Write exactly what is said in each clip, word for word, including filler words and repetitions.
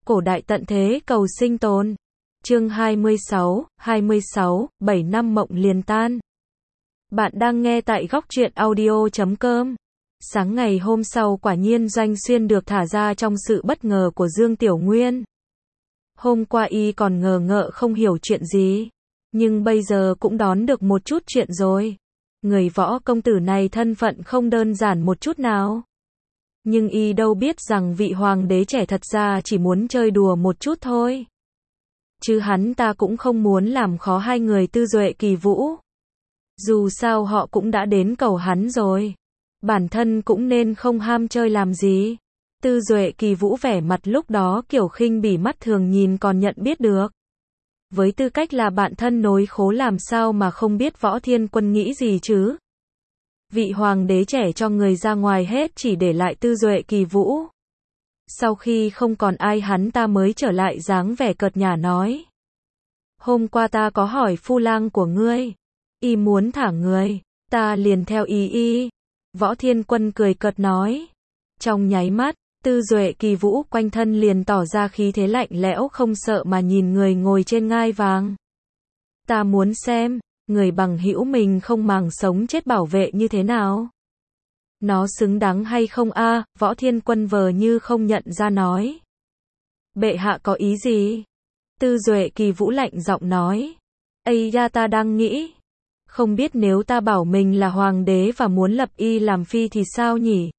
Cổ đại tận thế cầu sinh tồn. Chương hai mươi sáu, hai mươi sáu, bảy năm mộng liền tan. Bạn đang nghe tại góc truyện audio chấm com. Sáng ngày hôm sau quả nhiên Doanh Xuyên được thả ra trong sự bất ngờ của Dương Tiểu Nguyên. Hôm qua y còn ngờ ngợ không hiểu chuyện gì. Nhưng bây giờ cũng đón được một chút chuyện rồi. Người võ công tử này thân phận không đơn giản một chút nào. Nhưng y đâu biết rằng vị hoàng đế trẻ thật ra chỉ muốn chơi đùa một chút thôi. Chứ hắn ta cũng không muốn làm khó hai người Tư Duệ Kỳ Vũ. Dù sao họ cũng đã đến cầu hắn rồi. Bản thân cũng nên không ham chơi làm gì. Tư Duệ Kỳ Vũ vẻ mặt lúc đó kiểu khinh bỉ, mắt thường nhìn còn nhận biết được. Với tư cách là bạn thân nối khố làm sao mà không biết Võ Thiên Quân nghĩ gì chứ. Vị hoàng đế trẻ cho người ra ngoài hết chỉ để lại Tư Duệ Kỳ Vũ. Sau khi không còn ai hắn ta mới trở lại dáng vẻ cợt nhả nói. Hôm qua ta có hỏi phu lang của ngươi. Y muốn thả người. Ta liền theo ý y. Võ Thiên Quân cười cợt nói. Trong nháy mắt, Tư Duệ Kỳ Vũ quanh thân liền tỏ ra khí thế lạnh lẽo không sợ mà nhìn người ngồi trên ngai vàng. Ta muốn xem, người bằng hữu mình không màng sống chết bảo vệ như thế nào. Nó xứng đáng hay không a? À, Võ Thiên Quân vờ như không nhận ra nói. Bệ hạ có ý gì? Tư Duệ Kỳ Vũ lạnh giọng nói. Ây da, ta đang nghĩ. Không biết nếu ta bảo mình là hoàng đế và muốn lập y làm phi thì sao nhỉ?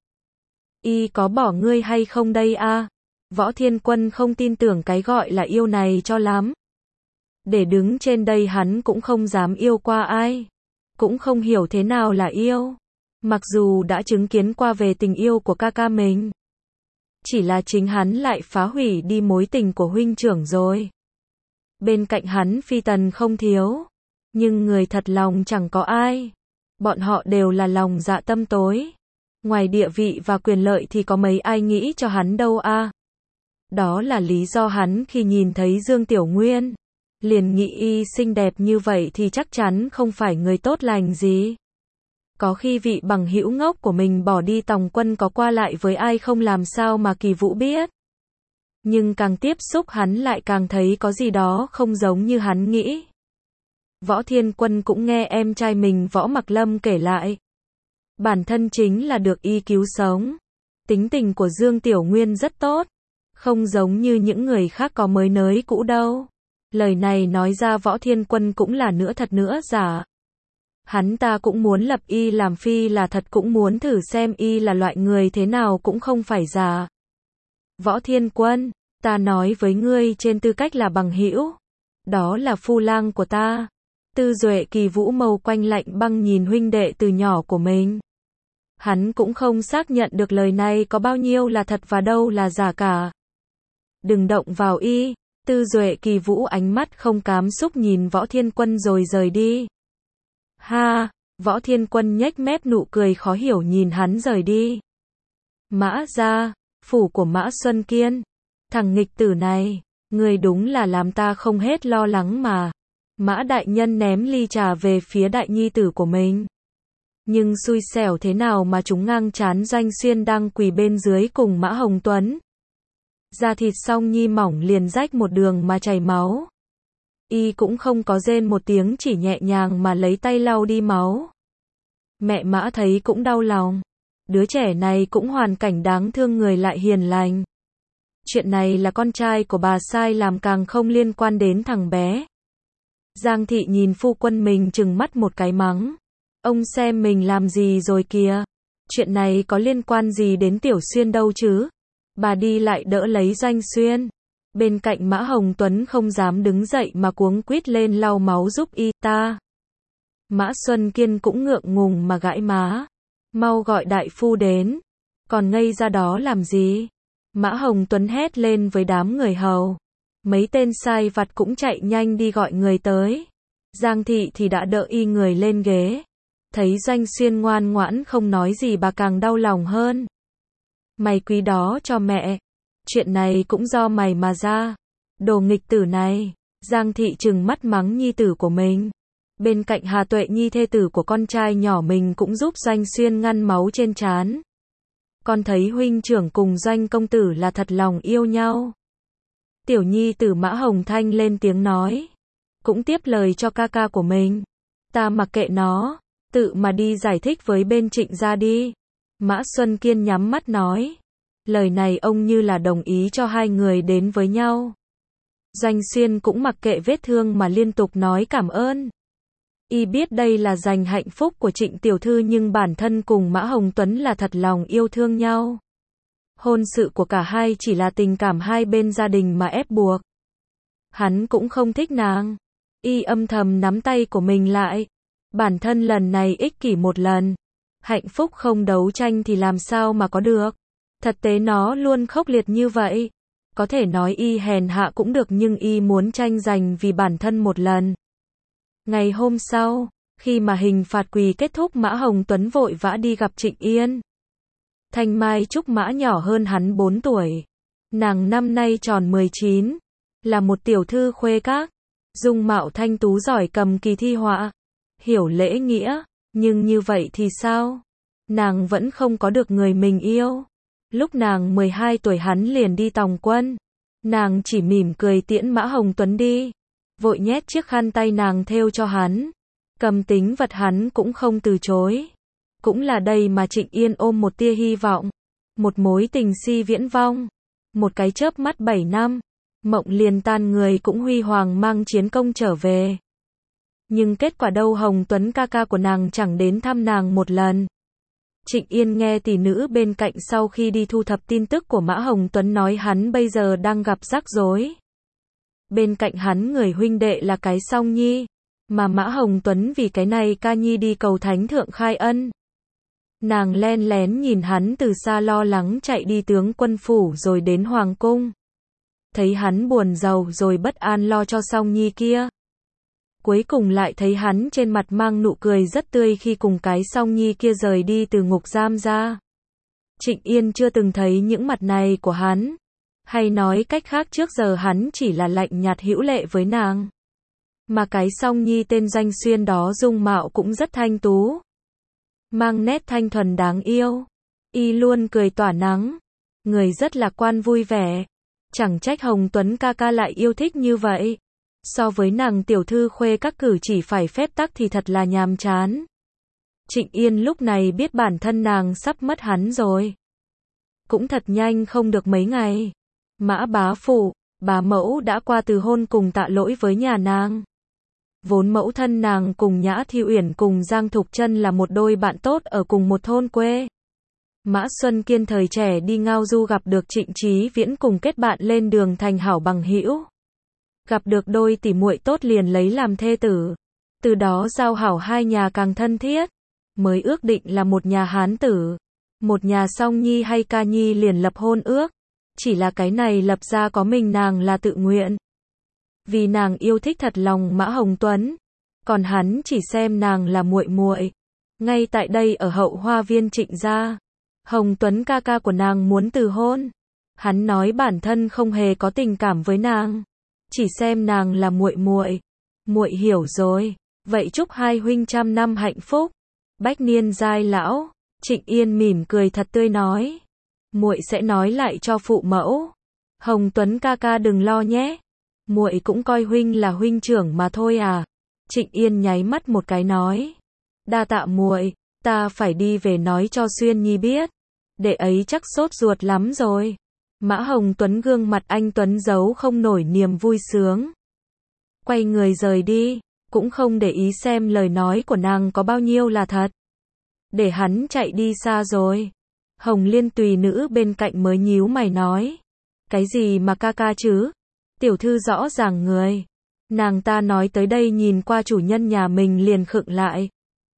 Y có bỏ ngươi hay không đây a? À? Võ Thiên Quân không tin tưởng cái gọi là yêu này cho lắm. Để đứng trên đây hắn cũng không dám yêu qua ai. Cũng không hiểu thế nào là yêu. Mặc dù đã chứng kiến qua về tình yêu của ca ca mình. Chỉ là chính hắn lại phá hủy đi mối tình của huynh trưởng rồi. Bên cạnh hắn phi tần không thiếu. Nhưng người thật lòng chẳng có ai. Bọn họ đều là lòng dạ tâm tối. Ngoài địa vị và quyền lợi thì có mấy ai nghĩ cho hắn đâu a. À? Đó là lý do hắn khi nhìn thấy Dương Tiểu Nguyên. Liền nghĩ y xinh đẹp như vậy thì chắc chắn không phải người tốt lành gì. Có khi vị bằng hữu ngốc của mình bỏ đi tòng quân có qua lại với ai không làm sao mà Kỳ Vũ biết. Nhưng càng tiếp xúc hắn lại càng thấy có gì đó không giống như hắn nghĩ. Võ Thiên Quân cũng nghe em trai mình Võ Mặc Lâm kể lại. Bản thân chính là được y cứu sống. Tính tình của Dương Tiểu Nguyên rất tốt. Không giống như những người khác có mới nới cũ đâu. Lời này nói ra Võ Thiên Quân cũng là nửa thật nửa giả. Hắn ta cũng muốn lập y làm phi là thật, cũng muốn thử xem y là loại người thế nào cũng không phải giả. Võ Thiên Quân, ta nói với ngươi trên tư cách là bằng hữu. Đó là phu lang của ta. Tư Duệ Kỳ Vũ màu quanh lạnh băng nhìn huynh đệ từ nhỏ của mình. Hắn cũng không xác nhận được lời này có bao nhiêu là thật và đâu là giả cả. Đừng động vào y. Tư Duệ Kỳ Vũ ánh mắt không cám xúc nhìn Võ Thiên Quân rồi rời đi. Ha, Võ Thiên Quân nhếch mép nụ cười khó hiểu nhìn hắn rời đi. Mã gia, phủ của Mã Xuân Kiên. Thằng nghịch tử này, người đúng là làm ta không hết lo lắng mà. Mã đại nhân ném ly trà về phía đại nhi tử của mình. Nhưng xui xẻo thế nào mà chúng ngang chán Doanh Xuyên đang quỳ bên dưới cùng Mã Hồng Tuấn. Da thịt song nhi mỏng liền rách một đường mà chảy máu. Y cũng không có rên một tiếng, chỉ nhẹ nhàng mà lấy tay lau đi máu. Mẹ Mã thấy cũng đau lòng. Đứa trẻ này cũng hoàn cảnh đáng thương, người lại hiền lành. Chuyện này là con trai của bà sai làm, càng không liên quan đến thằng bé. Giang thị nhìn phu quân mình trừng mắt một cái mắng. Ông xem mình làm gì rồi kìa. Chuyện này có liên quan gì đến Tiểu Xuyên đâu chứ. Bà đi lại đỡ lấy Doanh Xuyên. Bên cạnh Mã Hồng Tuấn không dám đứng dậy mà cuống quýt lên lau máu giúp y ta. Mã Xuân Kiên cũng ngượng ngùng mà gãi má. Mau gọi đại phu đến. Còn ngây ra đó làm gì? Mã Hồng Tuấn hét lên với đám người hầu. Mấy tên sai vặt cũng chạy nhanh đi gọi người tới. Giang thị thì đã đỡ y người lên ghế. Thấy Doanh Xuyên ngoan ngoãn không nói gì bà càng đau lòng hơn. Mày quý đó cho mẹ. Chuyện này cũng do mày mà ra. Đồ nghịch tử này. Giang thị trừng mắt mắng nhi tử của mình. Bên cạnh Hà Tuệ Nhi thê tử của con trai nhỏ mình cũng giúp Doanh Xuyên ngăn máu trên trán. Con thấy huynh trưởng cùng Doanh công tử là thật lòng yêu nhau. Tiểu nhi tử Mã Hồng Thanh lên tiếng nói. Cũng tiếp lời cho ca ca của mình. Ta mặc kệ nó, tự mà đi giải thích với bên Trịnh gia đi. Mã Xuân Kiên nhắm mắt nói. Lời này ông như là đồng ý cho hai người đến với nhau. Doanh Xuyên cũng mặc kệ vết thương mà liên tục nói cảm ơn. Y biết đây là giành hạnh phúc của Trịnh tiểu thư nhưng bản thân cùng Mã Hồng Tuấn là thật lòng yêu thương nhau. Hôn sự của cả hai chỉ là tình cảm hai bên gia đình mà ép buộc. Hắn cũng không thích nàng. Y âm thầm nắm tay của mình lại. Bản thân lần này ích kỷ một lần. Hạnh phúc không đấu tranh thì làm sao mà có được. Thật tế nó luôn khốc liệt như vậy. Có thể nói y hèn hạ cũng được nhưng y muốn tranh giành vì bản thân một lần. Ngày hôm sau, khi mà hình phạt quỳ kết thúc Mã Hồng Tuấn vội vã đi gặp Trịnh Yên. Thanh Mai Trúc Mã nhỏ hơn hắn bốn tuổi. Nàng năm nay tròn mười chín, là một tiểu thư khuê các, dung mạo thanh tú giỏi cầm kỳ thi họa, hiểu lễ nghĩa, nhưng như vậy thì sao? Nàng vẫn không có được người mình yêu. Lúc nàng mười hai tuổi hắn liền đi tòng quân. Nàng chỉ mỉm cười tiễn Mã Hồng Tuấn đi, vội nhét chiếc khăn tay nàng thêu cho hắn. Cầm tính vật hắn cũng không từ chối. Cũng là đây mà Trịnh Yên ôm một tia hy vọng. Một mối tình si viễn vong. Một cái chớp mắt bảy năm. Mộng liền tan người cũng huy hoàng mang chiến công trở về. Nhưng kết quả đâu Hồng Tuấn ca ca của nàng chẳng đến thăm nàng một lần. Trịnh Yên nghe tỷ nữ bên cạnh sau khi đi thu thập tin tức của Mã Hồng Tuấn nói hắn bây giờ đang gặp rắc rối. Bên cạnh hắn người huynh đệ là cái Song Nhi, mà Mã Hồng Tuấn vì cái này ca nhi đi cầu thánh thượng khai ân. Nàng len lén nhìn hắn từ xa lo lắng chạy đi tướng quân phủ rồi đến hoàng cung. Thấy hắn buồn rầu rồi bất an lo cho Song Nhi kia. Cuối cùng lại thấy hắn trên mặt mang nụ cười rất tươi khi cùng cái Song Nhi kia rời đi từ ngục giam ra. Trịnh Yên chưa từng thấy những mặt này của hắn. Hay nói cách khác trước giờ hắn chỉ là lạnh nhạt hữu lệ với nàng. Mà cái Song Nhi tên Doanh Xuyên đó dung mạo cũng rất thanh tú. Mang nét thanh thuần đáng yêu. Y luôn cười tỏa nắng. Người rất lạc quan vui vẻ. Chẳng trách Hồng Tuấn ca ca lại yêu thích như vậy. So với nàng tiểu thư khuê các cử chỉ phải phép tắc thì thật là nhàm chán. Trịnh Yên lúc này biết bản thân nàng sắp mất hắn rồi. Cũng thật nhanh không được mấy ngày. Mã bá phụ, bà mẫu đã qua từ hôn cùng tạ lỗi với nhà nàng. Vốn mẫu thân nàng cùng Nhã Thi Uyển cùng Giang Thục Trân là một đôi bạn tốt ở cùng một thôn quê. Mã Xuân Kiên thời trẻ đi ngao du gặp được Trịnh Chí Viễn cùng kết bạn lên đường thành hảo bằng hữu. Gặp được đôi tỷ muội tốt liền lấy làm thê tử. Từ đó giao hảo hai nhà càng thân thiết. Mới ước định là một nhà hán tử. Một nhà Song Nhi hay Ca Nhi liền lập hôn ước. Chỉ là cái này lập ra có mình nàng là tự nguyện. Vì nàng yêu thích thật lòng Mã Hồng Tuấn. Còn hắn chỉ xem nàng là muội muội. Ngay tại đây ở hậu hoa viên Trịnh gia. Hồng Tuấn ca ca của nàng muốn từ hôn. Hắn nói bản thân không hề có tình cảm với nàng. Chỉ xem nàng là muội muội. Muội hiểu rồi. Vậy chúc hai huynh trăm năm hạnh phúc. Bách niên giai lão. Trịnh Yên mỉm cười thật tươi nói. Muội sẽ nói lại cho phụ mẫu. Hồng Tuấn ca ca đừng lo nhé. Muội cũng coi huynh là huynh trưởng mà thôi à. Trịnh Yên nháy mắt một cái nói. Đa tạ muội, ta phải đi về nói cho Xuyên Nhi biết. Đệ ấy chắc sốt ruột lắm rồi. Mã Hồng Tuấn gương mặt anh Tuấn giấu không nổi niềm vui sướng. Quay người rời đi, cũng không để ý xem lời nói của nàng có bao nhiêu là thật. Để hắn chạy đi xa rồi. Hồng Liên tùy nữ bên cạnh mới nhíu mày nói. Cái gì mà ca ca chứ? Tiểu thư rõ ràng người. Nàng ta nói tới đây nhìn qua chủ nhân nhà mình liền khựng lại.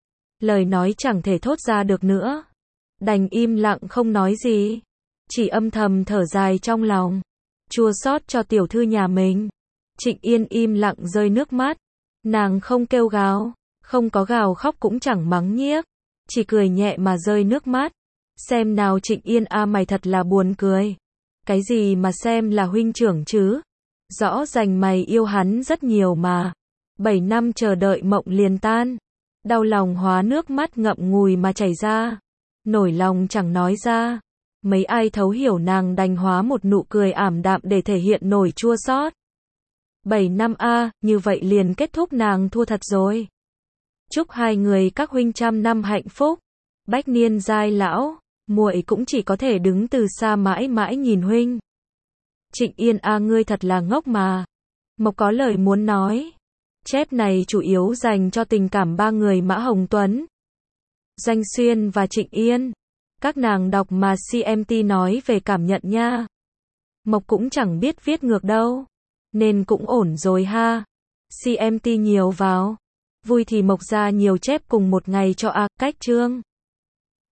Lời nói chẳng thể thốt ra được nữa. Đành im lặng không nói gì. Chỉ âm thầm thở dài trong lòng. Chua xót cho tiểu thư nhà mình. Trịnh Yên im lặng rơi nước mắt. Nàng không kêu gào. Không có gào khóc cũng chẳng mắng nhiếc. Chỉ cười nhẹ mà rơi nước mắt. Xem nào Trịnh Yên a à mày thật là buồn cười. Cái gì mà xem là huynh trưởng chứ? Rõ ràng mày yêu hắn rất nhiều mà. Bảy năm chờ đợi mộng liền tan. Đau lòng hóa nước mắt ngậm ngùi mà chảy ra. Nổi lòng chẳng nói ra. Mấy ai thấu hiểu nàng đành hóa một nụ cười ảm đạm để thể hiện nổi chua xót. bảy năm a, như vậy liền kết thúc nàng thua thật rồi. Chúc hai người các huynh trăm năm hạnh phúc. Bách niên giai lão, muội cũng chỉ có thể đứng từ xa mãi mãi nhìn huynh. Trịnh Yên a, ngươi thật là ngốc mà. Mộc có lời muốn nói. Chép này chủ yếu dành cho tình cảm ba người Mã Hồng Tuấn, Doanh Xuyên và Trịnh Yên. Các nàng đọc mà xê em tê nói về cảm nhận nha. Mộc cũng chẳng biết viết ngược đâu, nên cũng ổn rồi ha. xê em tê nhiều vào. Vui thì Mộc ra nhiều chép cùng một ngày cho a, cách chương.